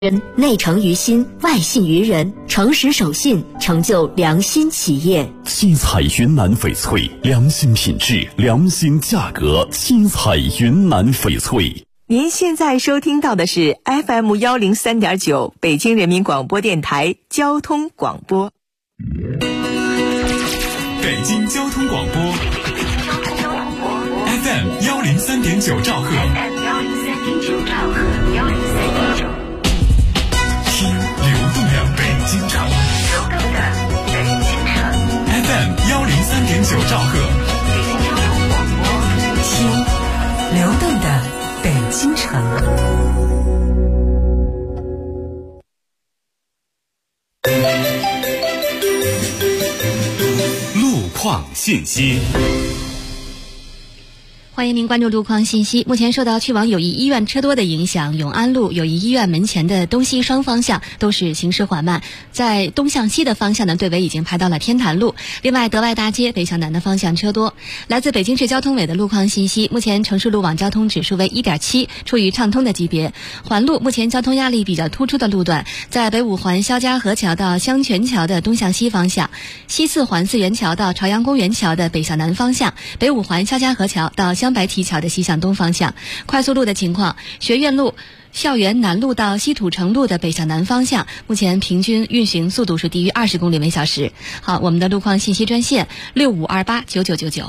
内诚于心，外信于人，诚实守信，成就良心企业。 七彩云南翡翠，良心品质，良心价格。七彩云南翡翠。 您现在收听到的是 FM103.9 北京人民广播电台交通广播。 北京交通广播 FM103.9 兆赫。听流动的北京城。FM103.9 兆赫。 听流动的北京城。 路况信息。 欢迎您关注路况信息。目前受到去往友谊医院车多的影响，永安路友谊医院门前的东西双方向都是行驶缓慢，在东向西的方向呢，队尾已经排到了天坛路。另外，德外大街北向南的方向车多。来自北京市交通委的路况信息，目前城市路网交通指数为 1.7， 处于畅通的级别。环路目前交通压力比较突出的路段，在北五环肖家河桥到香泉桥的东向西方向，西四环四元桥到朝阳公园桥的北向南方向，北五环肖家河桥到香白堤桥的西向东方向。快速路的情况，学院路校园南路到西土城路的北向南方向，目前平均运行速度是低于20公里每小时。好，我们的路况信息专线65289999。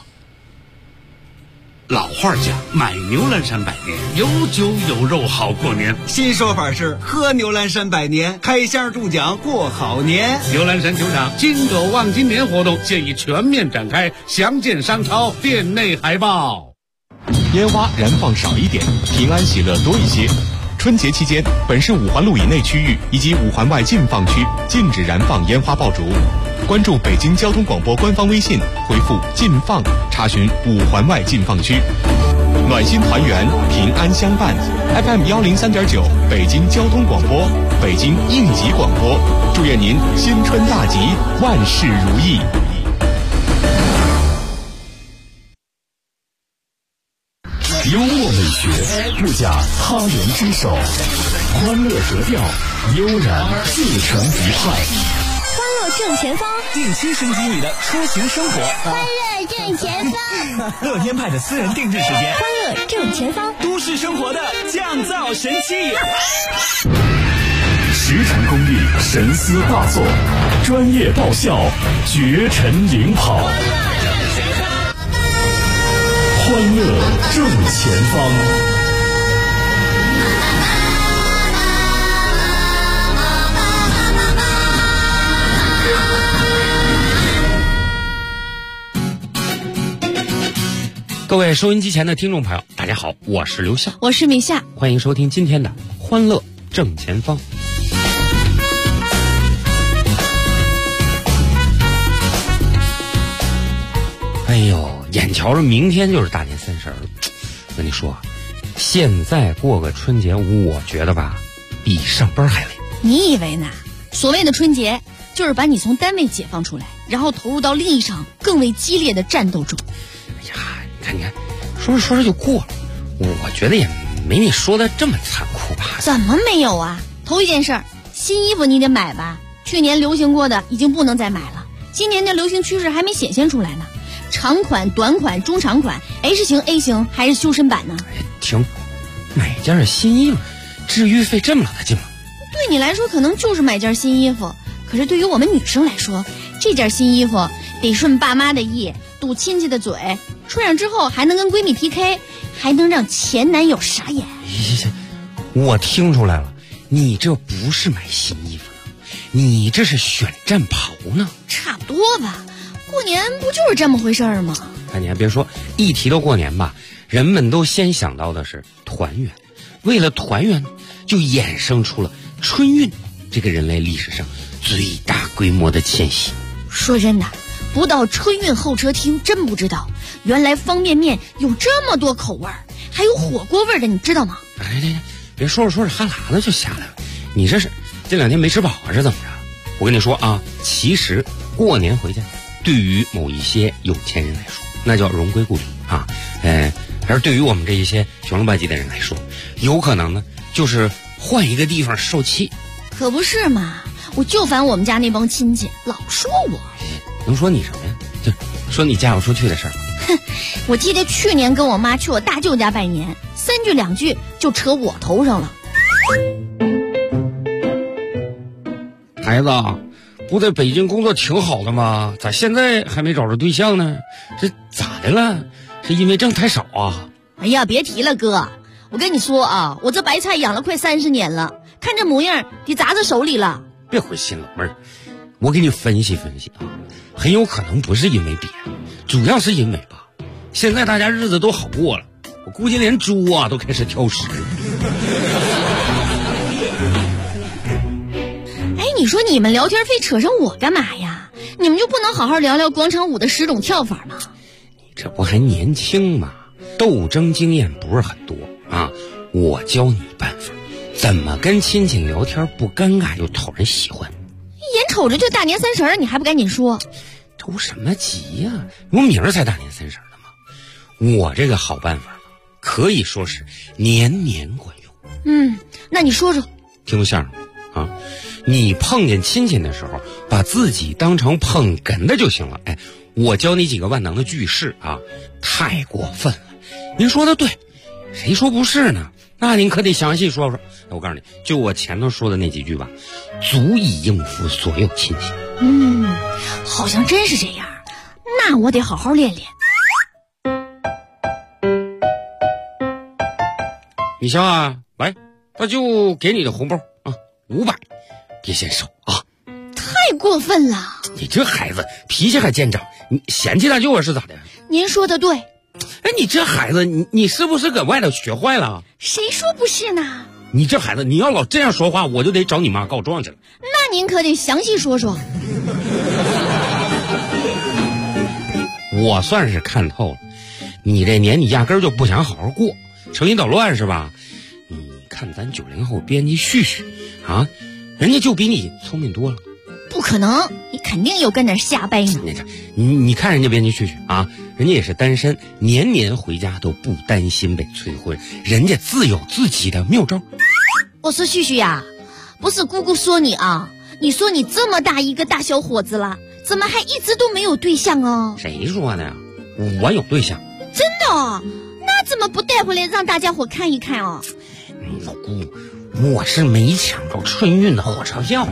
老话讲，买牛栏山百年，有酒有肉好过年。 新说法是喝牛栏山百年，开箱中奖过好年。 牛栏山球场金狗望金年活动现已全面展开，详见商超店内海报。 烟花燃放少一点，平安喜乐多一些。春节期间，本市五环路以内区域以及五环外禁放区禁止燃放烟花爆竹。关注北京交通广播官方微信，回复禁放查询五环外禁放区。暖心团圆，平安相伴。 FM103.9 北京交通广播，北京应急广播，祝愿您新春大吉，万事如意。 幽默美学不假他人之手，欢乐格调悠然自成一派。 欢乐正前方， 定期升级你的出行生活。 欢乐正前方， 乐天派的私人定制时间。 欢乐正前方， 都市生活的降噪神器。 实诚公益，神思大作，专业爆笑，绝尘领跑。欢乐正前方。 各位收音机前的听众朋友，大家好，我是刘笑， 我是米夏， 欢迎收听今天的欢乐正前方。哎呦，眼瞧着明天就是大年30了，跟你说，现在过个春节，我觉得吧，比上班还累。 你以为呢？所谓的春节，就是把你从单位解放出来，然后投入到另一场更为激烈的战斗中。 哎呀，你看，说着就过了，我觉得也没你说的这么残酷吧？ 怎么没有啊？头一件事儿，新衣服你得买吧？去年流行过的已经不能再买了，今年的流行趋势还没显现出来呢。长款、短款、中长款 ，H 型、A 型还是修身版呢？ 停，买件新衣服，至于费这么老大劲吗？ 对你来说可能就是买件新衣服，可是对于我们女生来说，这件新衣服得顺爸妈的意，堵亲戚的嘴，穿上之后还能跟闺蜜 PK， 还能让前男友傻眼。 我听出来了，你这不是买新衣服了，你这是选战袍呢。 差不多吧，过年不就是这么回事儿吗？ 哎，你还别说，一提到过年吧，人们都先想到的是团圆。为了团圆，就衍生出了春运这个人类历史上最大规模的迁徙。 说真的，不到春运候车厅真不知道，原来方便面有这么多口味儿，还有火锅味的，你知道吗？ 哎，别说着哈喇子就下来了，你这是这2天没吃饱啊，是怎么着？我跟你说啊，其实过年回家，对于某一些有钱人来说，那叫荣归故里啊。而对于我们这一些穷了吧唧的人来说，有可能呢就是换一个地方受气。 可不是嘛，我就烦我们家那帮亲戚老说我。 能说你什么呀？就说你嫁不出去的事儿。 哼，我记得去年跟我妈去我大舅家拜年，3句2句就扯我头上了。 孩子，不在北京工作挺好的吗？咋现在还没找着对象呢？这咋的了？是因为挣太少啊？ 哎呀，别提了哥，我跟你说啊，我这白菜养了快30年了，看这模样得砸在手里了。 别回心老妹儿，我给你分析分析啊，很有可能不是因为别的，主要是因为吧，现在大家日子都好过了，我估计连猪啊都开始挑食。 哎，你说你们聊天非扯上我干嘛呀？你们就不能好好聊聊广场舞的10种跳法吗？ 你这不还年轻吗？斗争经验不是很多啊，我教你办法，怎么跟亲戚聊天不尴尬又讨人喜欢。 眼瞅着就大年30了，你还不赶紧说？ 着什么急呀？我明儿才大年30了嘛。我这个好办法可以说是年年管用。 那你说说。 听个相声啊，你碰见亲戚的时候，把自己当成捧哏的就行了。哎，我教你几个万能的句式啊，太过分了。您说的对，谁说不是呢？那您可得详细说说。我告诉你，就我前头说的那几句吧，足以应付所有亲戚。 好像真是这样，那我得好好练练。 米香啊，来，那就给你的红包啊，500，别嫌少啊。 太过分了！ 你这孩子脾气还见长，你嫌弃大舅啊是咋的？ 您说的对。 哎，你这孩子，你是不是搁外头学坏了？ 谁说不是呢？ 你这孩子，你要老这样说话，我就得找你妈告状去了。 那您可得详细说说。 我算是看透了，你这年你压根儿就不想好好过，成心捣乱是吧？你看咱90后编辑旭旭啊，人家就比你聪明多了。 不可能，你肯定有跟那瞎掰呢。 你看人家编辑旭旭啊，人家也是单身，年年回家都不担心被催婚，人家自有自己的妙招。 我说旭旭呀，不是姑姑说你啊，你说你这么大一个大小伙子了，怎么还一直都没有对象啊？ 谁说的呀？我有对象。 真的？那怎么不带回来让大家伙看一看啊？ 老姑，我是没抢着春运的火车票。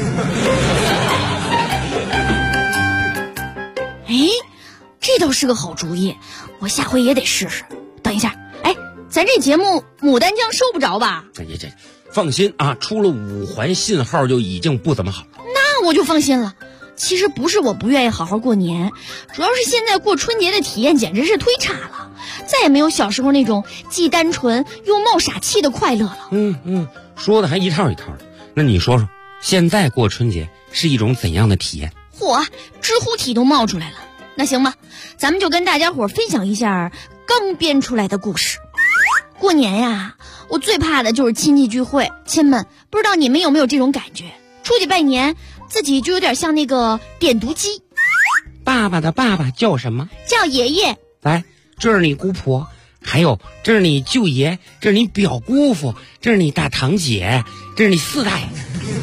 哎，这倒是个好主意，我下回也得试试。等一下，哎，咱这节目牡丹江收不着吧？ 这放心啊，出了5环信号就已经不怎么好了。 那我就放心了。其实不是我不愿意好好过年，主要是现在过春节的体验简直是忒差了，再也没有小时候那种既单纯又冒傻气的快乐了。 说的还一套一套的。那你说说，现在过春节是一种怎样的体验？ 嚯，直呼体都冒出来了。那行吧，咱们就跟大家伙分享一下刚编出来的故事。过年呀，我最怕的就是亲戚聚会。亲们，不知道你们有没有这种感觉？出去拜年，自己就有点像那个点读机。 爸爸的爸爸叫什么？ 叫爷爷。 来，这是你姑婆，还有这是你舅爷，这是你表姑父，这是你大堂姐，这是你4大爷。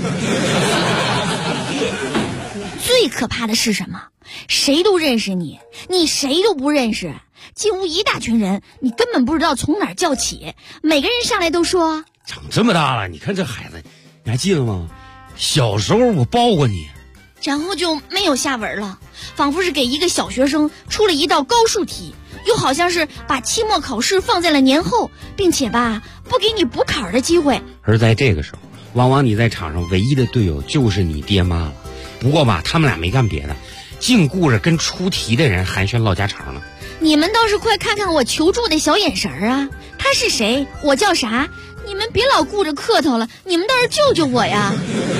最可怕的是什么？谁都认识你，你谁都不认识。进屋一大群人，你根本不知道从哪儿叫起。每个人上来都说： 长这么大了，你看这孩子，你还记得吗？小时候我抱过你。 然后就没有下文了，仿佛是给一个小学生出了一道高数题，又好像是把期末考试放在了年后，并且吧，不给你补考的机会。 而在这个时候，往往你在场上唯一的队友就是你爹妈了。不过吧，他们俩没干别的，净顾着跟出题的人寒暄唠家常了。 你们倒是快看看我求助的小眼神啊！他是谁？我叫啥？你们别老顾着客套了，你们倒是救救我呀！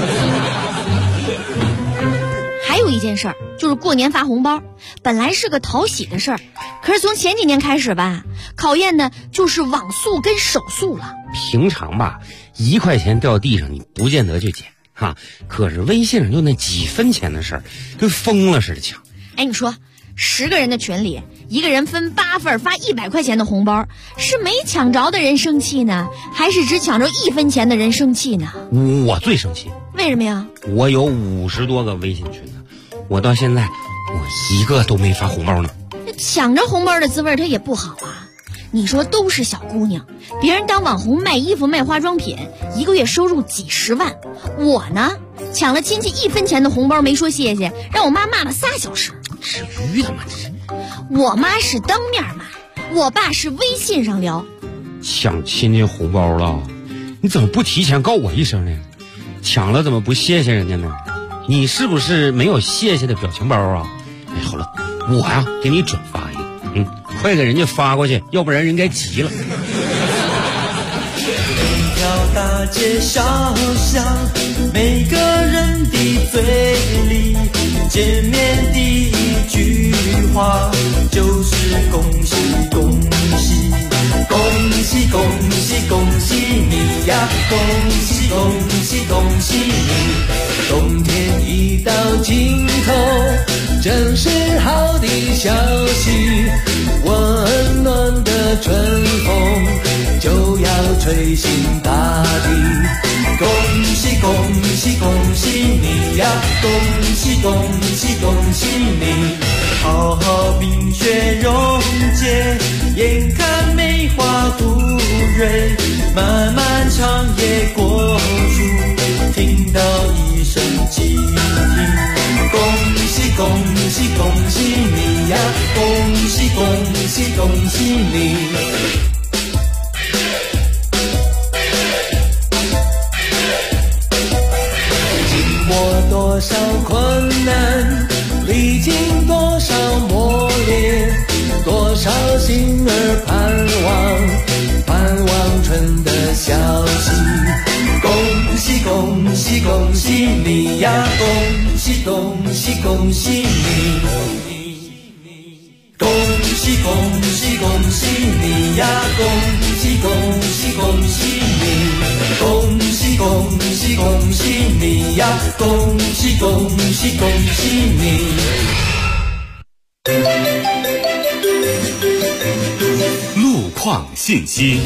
还有一件事儿，就是过年发红包，本来是个讨喜的事儿，可是从前几年开始吧，考验的就是网速跟手速了。 平常吧，1块钱掉地上你不见得去捡哈，可是微信上就那几分钱的事儿，跟疯了似的抢。 哎，你说 10个人的群里，一个人分8份发100块钱的红包，是没抢着的人生气呢，还是只抢着1分钱的人生气呢？ 我最生气。 为什么呀？ 我有50多个微信群呢，我到现在我一个都没发红包呢。 抢着红包的滋味它也不好啊。你说都是小姑娘，别人当网红卖衣服卖化妆品，一个月收入几10万，我呢抢了亲戚1分钱的红包没说谢谢，让我妈骂了3小时。 至于的吗？这是。 我妈是当面骂，我爸是微信上聊。 抢亲戚红包了，你怎么不提前告我一声呢？抢了怎么不谢谢人家呢？你是不是没有谢谢的表情包啊？哎，好了，我呀给你转发一个，快给人家发过去，要不然人该急了。 每条大街小巷，每个人的嘴里，见面第一句话就是恭喜恭喜，恭喜恭喜恭喜你呀，恭喜恭喜恭喜你。冬天一到尽头，正是好的消息，温暖的春风就要吹醒大地。恭喜恭喜恭喜你呀，恭喜恭喜恭喜你。好好冰雪溶解，眼看梅花吐蕊，漫漫长夜过处，听到一声鸡啼。恭喜恭喜恭喜你呀，恭喜恭喜恭喜你。多少困难，历经多少磨练，多少心儿盼望春的消息。恭喜恭喜恭喜你呀，恭喜恭喜恭喜你。恭喜恭喜恭喜你呀，恭喜恭喜恭喜你。恭喜恭喜恭喜你呀，恭喜恭喜恭喜你。 路况信息。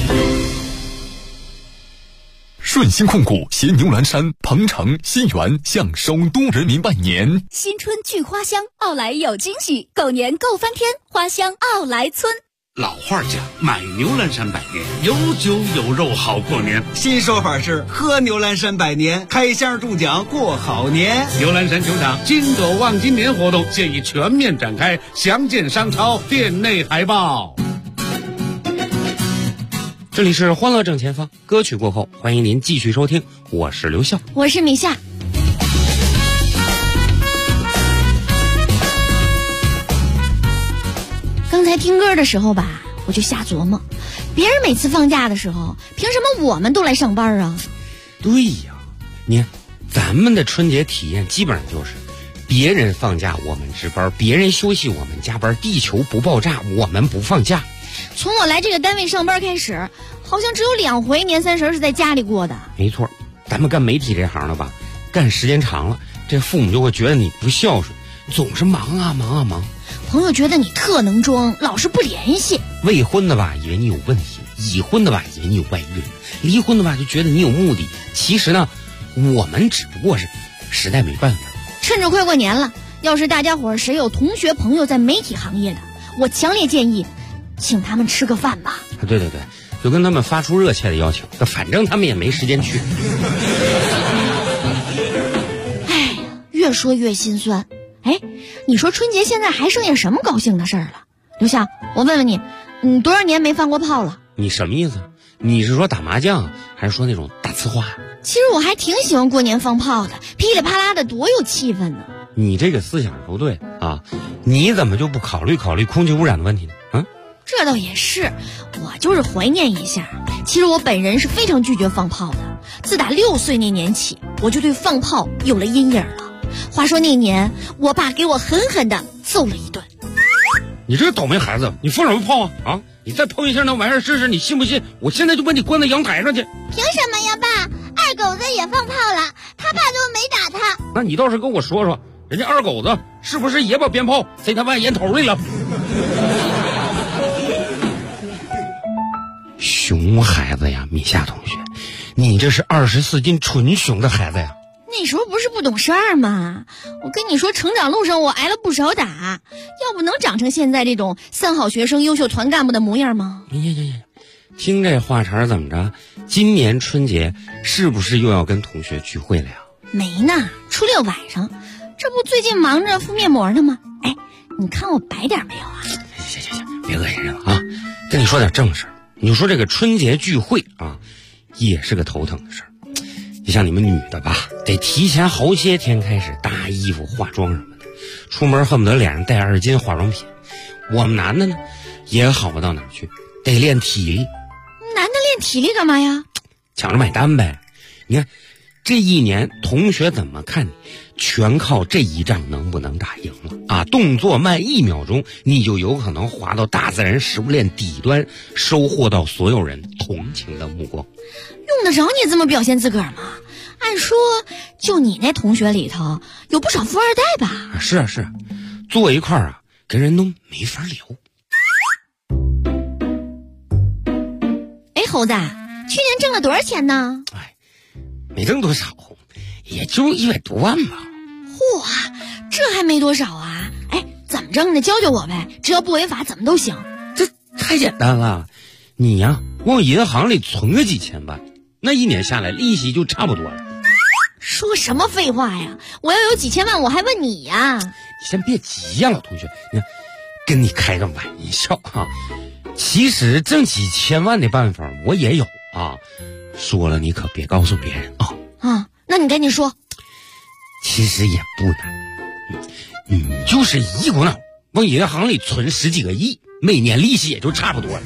顺鑫控股携牛栏山、鹏城、新源向首都人民拜年。 新春聚花香，奥莱有惊喜，狗年够翻天，花香奥莱村。 老话讲，买牛栏山百年，有酒有肉好过年。 新说法是喝牛栏山百年，开箱中奖过好年。 牛栏山球场金狗望金年活动现已全面展开，详见商超店内海报。 这里是欢乐正前方，歌曲过后，欢迎您继续收听，我是刘笑， 我是米夏。刚才听歌的时候吧，我就瞎琢磨，别人每次放假的时候，凭什么我们都来上班啊？ 对呀，你看咱们的春节体验基本上就是别人放假我们值班，别人休息我们加班，地球不爆炸我们不放假。 从我来这个单位上班开始，好像只有2回年30是在家里过的。 没错，咱们干媒体这行的吧，干时间长了，这父母就会觉得你不孝顺，总是忙啊忙啊忙。 朋友觉得你特能装，老是不联系。 未婚的吧，以为你有问题；已婚的吧，以为你有外遇；离婚的吧，就觉得你有目的。其实呢，我们只不过是实在没办法。 趁着快过年了，要是大家伙谁有同学朋友在媒体行业的，我强烈建议请他们吃个饭吧。 对对对，就跟他们发出热切的邀请，反正他们也没时间去。 哎呀，越说越心酸。哎，你说春节现在还剩下什么高兴的事儿了？刘笑，我问问你，多少年没放过炮了？ 你什么意思？你是说打麻将，还是说那种大呲花？ 其实我还挺喜欢过年放炮的，噼里啪啦的，多有气氛呢。 你这个思想不对啊！你怎么就不考虑空气污染的问题呢？啊， 这倒也是，我就是怀念一下。其实我本人是非常拒绝放炮的，自打6岁那年起，我就对放炮有了阴影了。话说那年，我爸给我狠狠的揍了一顿。 你这个倒霉孩子，你放什么炮啊？啊！你再碰一下那玩意儿试试，你信不信？我现在就把你关在阳台上去。 凭什么呀，爸？二狗子也放炮了，他爸就没打他。 那你倒是跟我说说，人家二狗子是不是也把鞭炮塞他外烟头里了？熊孩子呀，米夏同学，你这是24斤纯熊的孩子呀。 那时候不是不懂事儿吗？我跟你说，成长路上我挨了不少打，要不能长成现在这种三好学生、优秀团干部的模样吗？ 听这话茬怎么着？今年春节是不是又要跟同学聚会了呀？ 没呢，初六晚上，这不最近忙着敷面膜呢吗？哎，你看我白点没有啊？ 行，别恶心人了啊！跟你说点正事儿。你说这个春节聚会啊，也是个头疼的事儿。你像你们女的吧，得提前好些天开始搭衣服、化妆什么的，出门恨不得脸上带2斤化妆品。我们男的呢，也好不到哪儿去，得练体力。 男的练体力干嘛呀？ 抢着买单呗。你看，这一年同学怎么看你，全靠这一仗能不能打赢了啊！动作慢1秒钟，你就有可能滑到大自然食物链底端，收获到所有人同情的目光。 用得着你这么表现自个儿吗？按说就你那同学里头有不少富二代吧？ 是啊，坐一块儿啊，跟人都没法聊。 哎，猴子，去年挣了多少钱呢？ 没挣多少，也就100多万吧。 嚯，这还没多少啊！哎，怎么挣的？教教我呗，只要不违法，怎么都行。 这太简单了，你呀，往银行里存个几千万，那一年下来利息就差不多了。 说什么废话呀！我要有几千万，我还问你呀？ 你先别急呀，老同学，你看，跟你开个玩笑啊。其实挣几千万的办法我也有啊，说了你可别告诉别人啊。 那你赶紧说。 其实也不难，你就是一股脑往银行里存10几个亿，每年利息也就差不多了。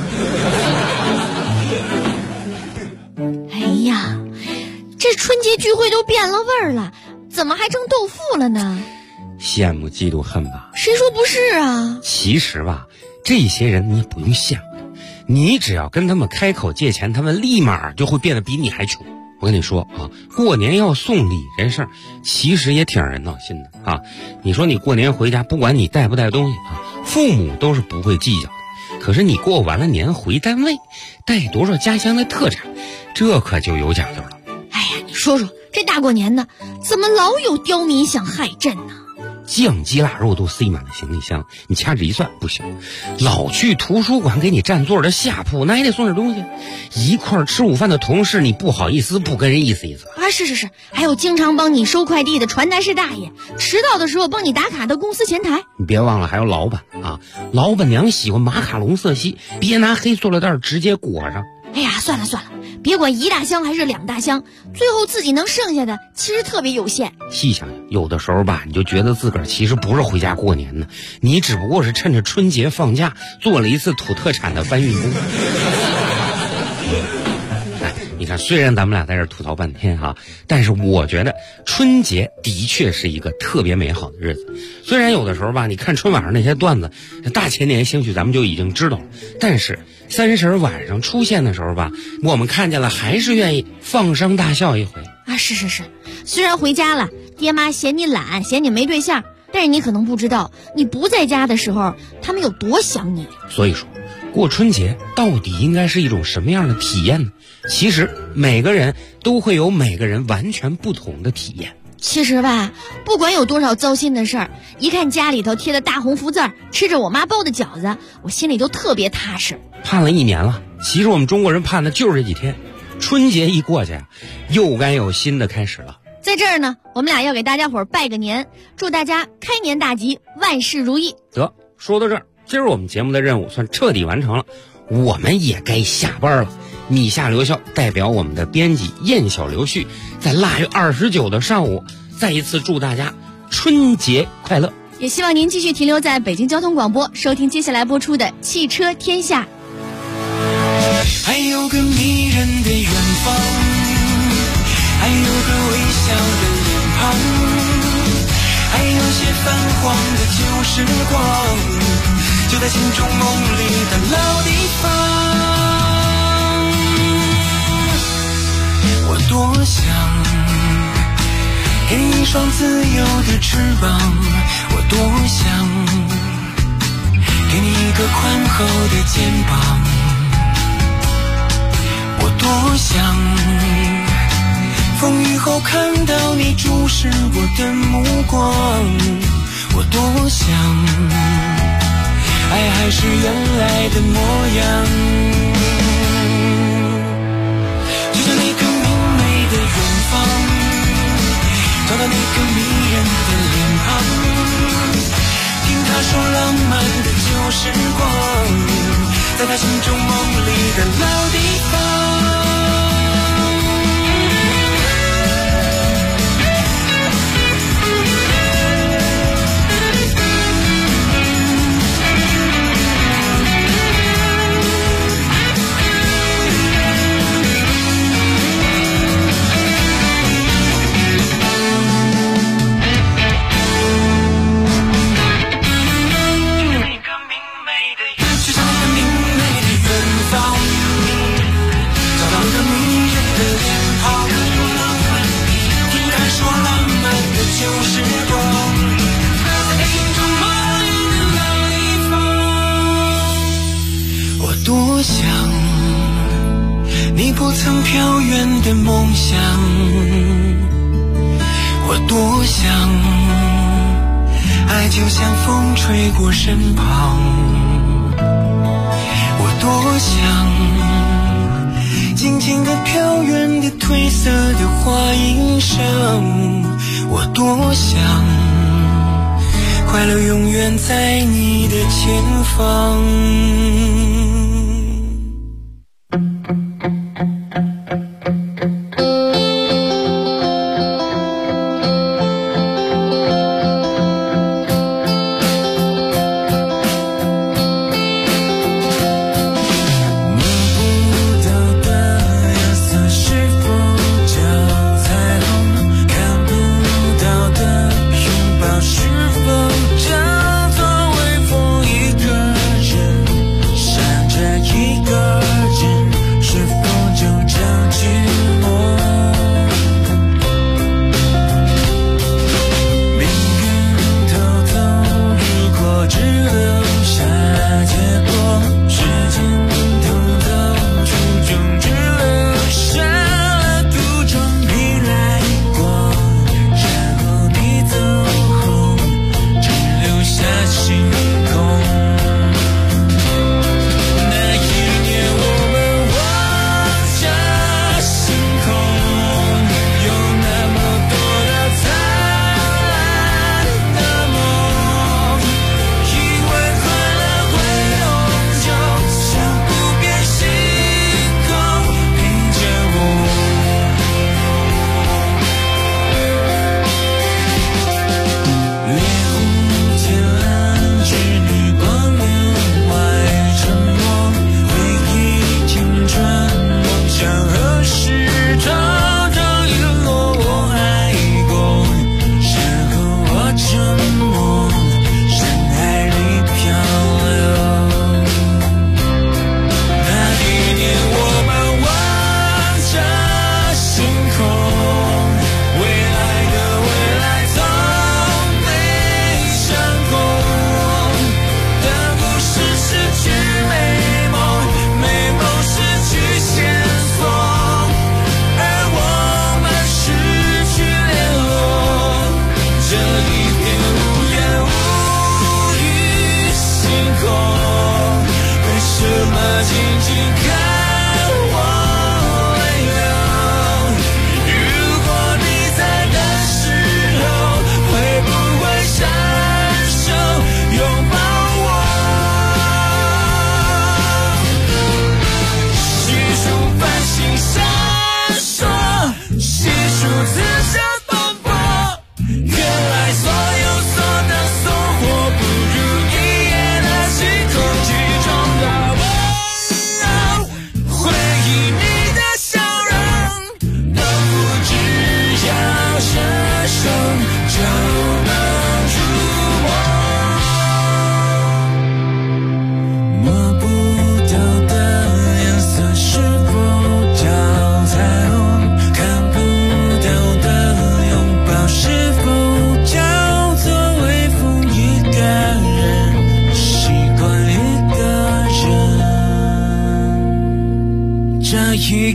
哎呀，这春节聚会都变了味儿了，怎么还成豆腐了呢？ 羡慕嫉妒恨吧？ 谁说不是啊？ 其实吧，这些人你也不用羡慕，你只要跟他们开口借钱，他们立马就会变得比你还穷。我跟你说啊，过年要送礼这事儿，其实也挺让人闹心的啊。你说你过年回家，不管你带不带东西啊，父母都是不会计较的。可是你过完了年回单位，带多少家乡的特产，这可就有讲究了。 哎呀，你说说，这大过年的，怎么老有刁民想害朕呢？ 酱鸡腊肉都塞满了行李箱，你掐指一算不行，老去图书馆给你占座的下铺，那也得送点东西。一块吃午饭的同事，你不好意思不跟人意思意思啊？是，还有经常帮你收快递的传达室大爷，迟到的时候帮你打卡的公司前台。 你别忘了还有老板啊，老板娘喜欢马卡龙色系，别拿黑塑料袋直接裹上。 哎呀，算了，别管1大箱还是2大箱，最后自己能剩下的其实特别有限。 细想想，有的时候吧，你就觉得自个儿其实不是回家过年呢，你只不过是趁着春节放假做了一次土特产的搬运工。你看，虽然咱们俩在这吐槽半天哈，但是我觉得春节的确是一个特别美好的日子。虽然有的时候吧，你看春晚上那些段子，大前年兴许咱们就已经知道了，但是30晚上出现的时候吧，我们看见了还是愿意放声大笑一回啊！是，虽然回家了，爹妈嫌你懒，嫌你没对象，但是你可能不知道，你不在家的时候，他们有多想你。 所以说，过春节到底应该是一种什么样的体验呢？其实每个人都会有每个人完全不同的体验。 其实吧，不管有多少糟心的事儿，一看家里头贴的大红福字儿，吃着我妈包的饺子，我心里都特别踏实。 盼了1年了，其实我们中国人盼的就是这几天，春节一过去，又该有新的开始了。 在这儿呢，我们俩要给大家伙儿拜个年，祝大家开年大吉，万事如意。 得，说到这儿，今儿我们节目的任务算彻底完成了，我们也该下班了。米夏留校代表我们的编辑燕小刘旭，在腊月29的上午，再一次祝大家春节快乐。 也希望您继续停留在北京交通广播，收听接下来播出的《汽车天下》。 还有个迷人的远方，还有个微笑的脸庞，还有些泛黄的旧时光，就在心中梦里的老地方。我多想给你一双自由的翅膀，我多想给你一个宽厚的肩膀，我多想风雨后看到你注视我的目光，我多想爱还是原来的模样，就像那个明媚的远方，找到那个迷人的脸庞，听他说浪漫的旧时光，在他心中梦里的老地方。多想你不曾飘远的梦想，我多想爱就像风吹过身旁，我多想静静地飘远的褪色的花衣裳，我多想快乐永远在你的前方。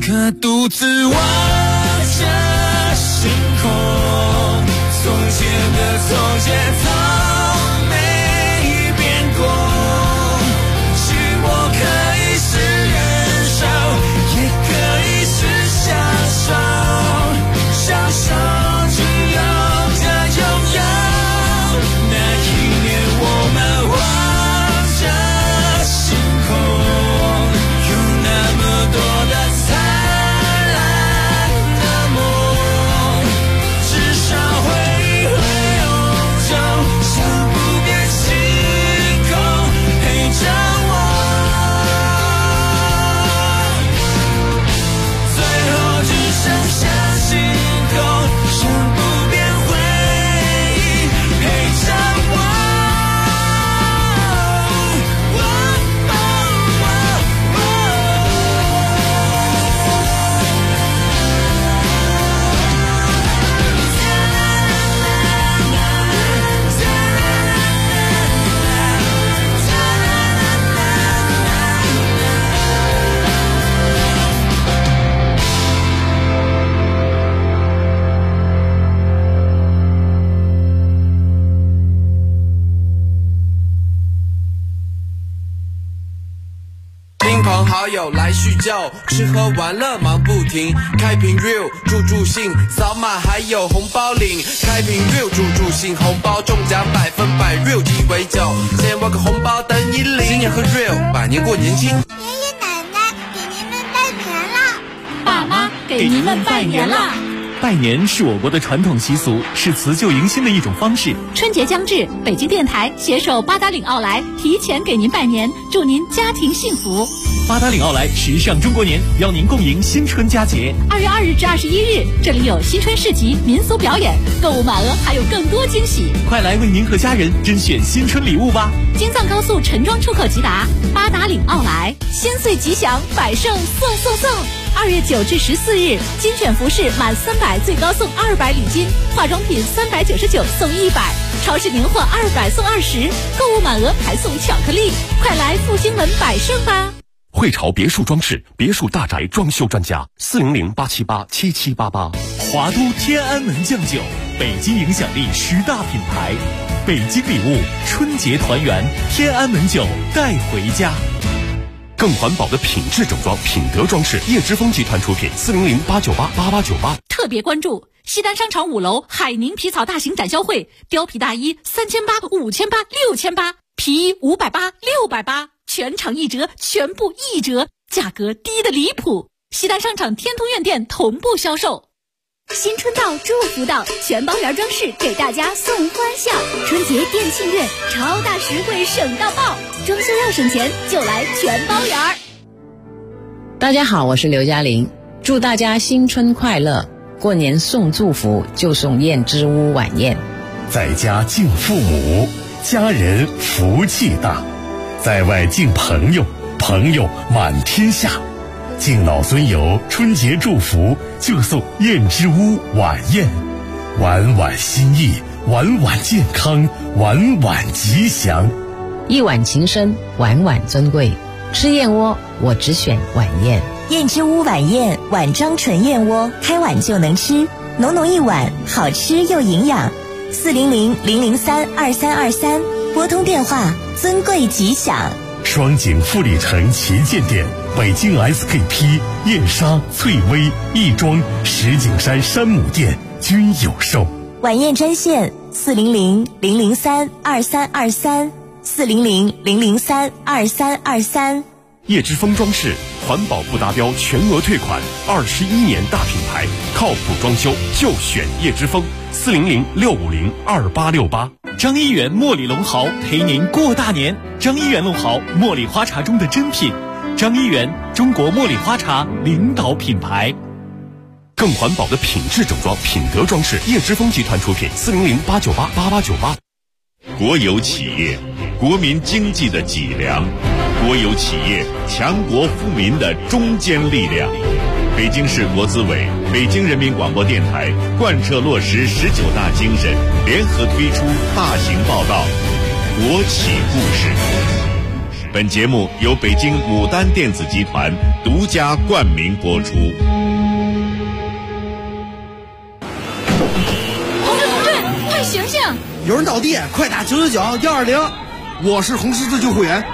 可独自望着星空。从前的从前从没变过，寂寞可以是忍受，也可以是享受，享受只有这拥有。那一年我们望着星空，有那么多的灿烂的梦，至少回忆会永久，像不变星空陪着我，最后只剩下星空，像不变回忆陪着我。 亲朋好友来叙旧，吃喝玩乐忙不停。开瓶 real 助兴，扫码还有红包领。开瓶 real 助兴，红包中奖100%， real 鸡尾酒，先挖个红包等你领。新年喝 real， 百年过年轻。 爷爷奶奶给您们拜年啦！ 爸妈给您们拜年啦！ 拜年是我国的传统习俗，是辞旧迎新的一种方式。 春节将至，北京电台携手八达岭奥莱提前给您拜年，祝您家庭幸福。 八达岭奥莱时尚中国年，邀您共迎新春佳节。 2月2日至21日，这里有新春市集、民俗表演，购物满额还有更多惊喜。 快来为您和家人甄选新春礼物吧！ 京藏高速陈庄出口即达，八达岭奥莱，新岁吉祥，百盛送送送！2月9至14日，精选服饰满300最高送200礼金，化妆品399送100，超市年货200送20，购物满额还送巧克力，快来复兴门百盛吧！ 汇潮别墅装饰，别墅大宅装修专家，400-878-7788。 华都天安门酱酒，北京影响力10大品牌，北京礼物，春节团圆，天安门酒带回家。 更环保的品质整装，品德装饰，叶之峰集团出品，400-898-8898。 特别关注西单商场5楼海宁皮草大型展销会，貂皮大衣3800、5800、6800，皮衣580、680，全场1折，全部1折，价格低得离谱。西单商场天通苑店同步销售。 新春到，祝福到，全包园装饰给大家送欢笑。春节店庆月，超大实惠省到爆，装修要省钱就来全包园。 大家好，我是刘嘉玲，祝大家新春快乐，过年送祝福就送燕之屋晚宴。 在家敬父母，家人福气大；在外敬朋友，朋友满天下。敬老尊友，春节祝福就送燕之屋晚宴，晚晚心意，晚晚健康，晚晚吉祥。 一碗情深，晚晚尊贵。吃燕窝，我只选晚宴。 燕之屋晚宴，碗装纯燕窝，开碗就能吃，浓浓一碗，好吃又营养。400-003-2323，拨通电话，尊贵吉祥。 双井富力城旗舰店，北京 SKP、燕莎、翠微、亦庄、石景山山姆店均有售。 晚宴专线400-003-2323。400-003-2323。 叶之峰装饰，环保不达标全额退款，21年大品牌，靠谱装修就选叶之峰。400-650-2868。 张一元茉莉龙豪陪您过大年。张一元龙豪，茉莉花茶中的珍品。张一元，中国茉莉花茶领导品牌。 更环保的品质整装，品德装饰，叶之峰集团出品，400-898-8898。 国有企业，国民经济的脊梁；国有企业，强国富民的中坚力量。北京市国资委、北京人民广播电台贯彻落实19大精神，联合推出大型报道《国企故事》。本节目由北京牡丹电子集团独家冠名播出。 同志，快醒醒！ 有人倒地，快打999-120。 我是红十字救护员，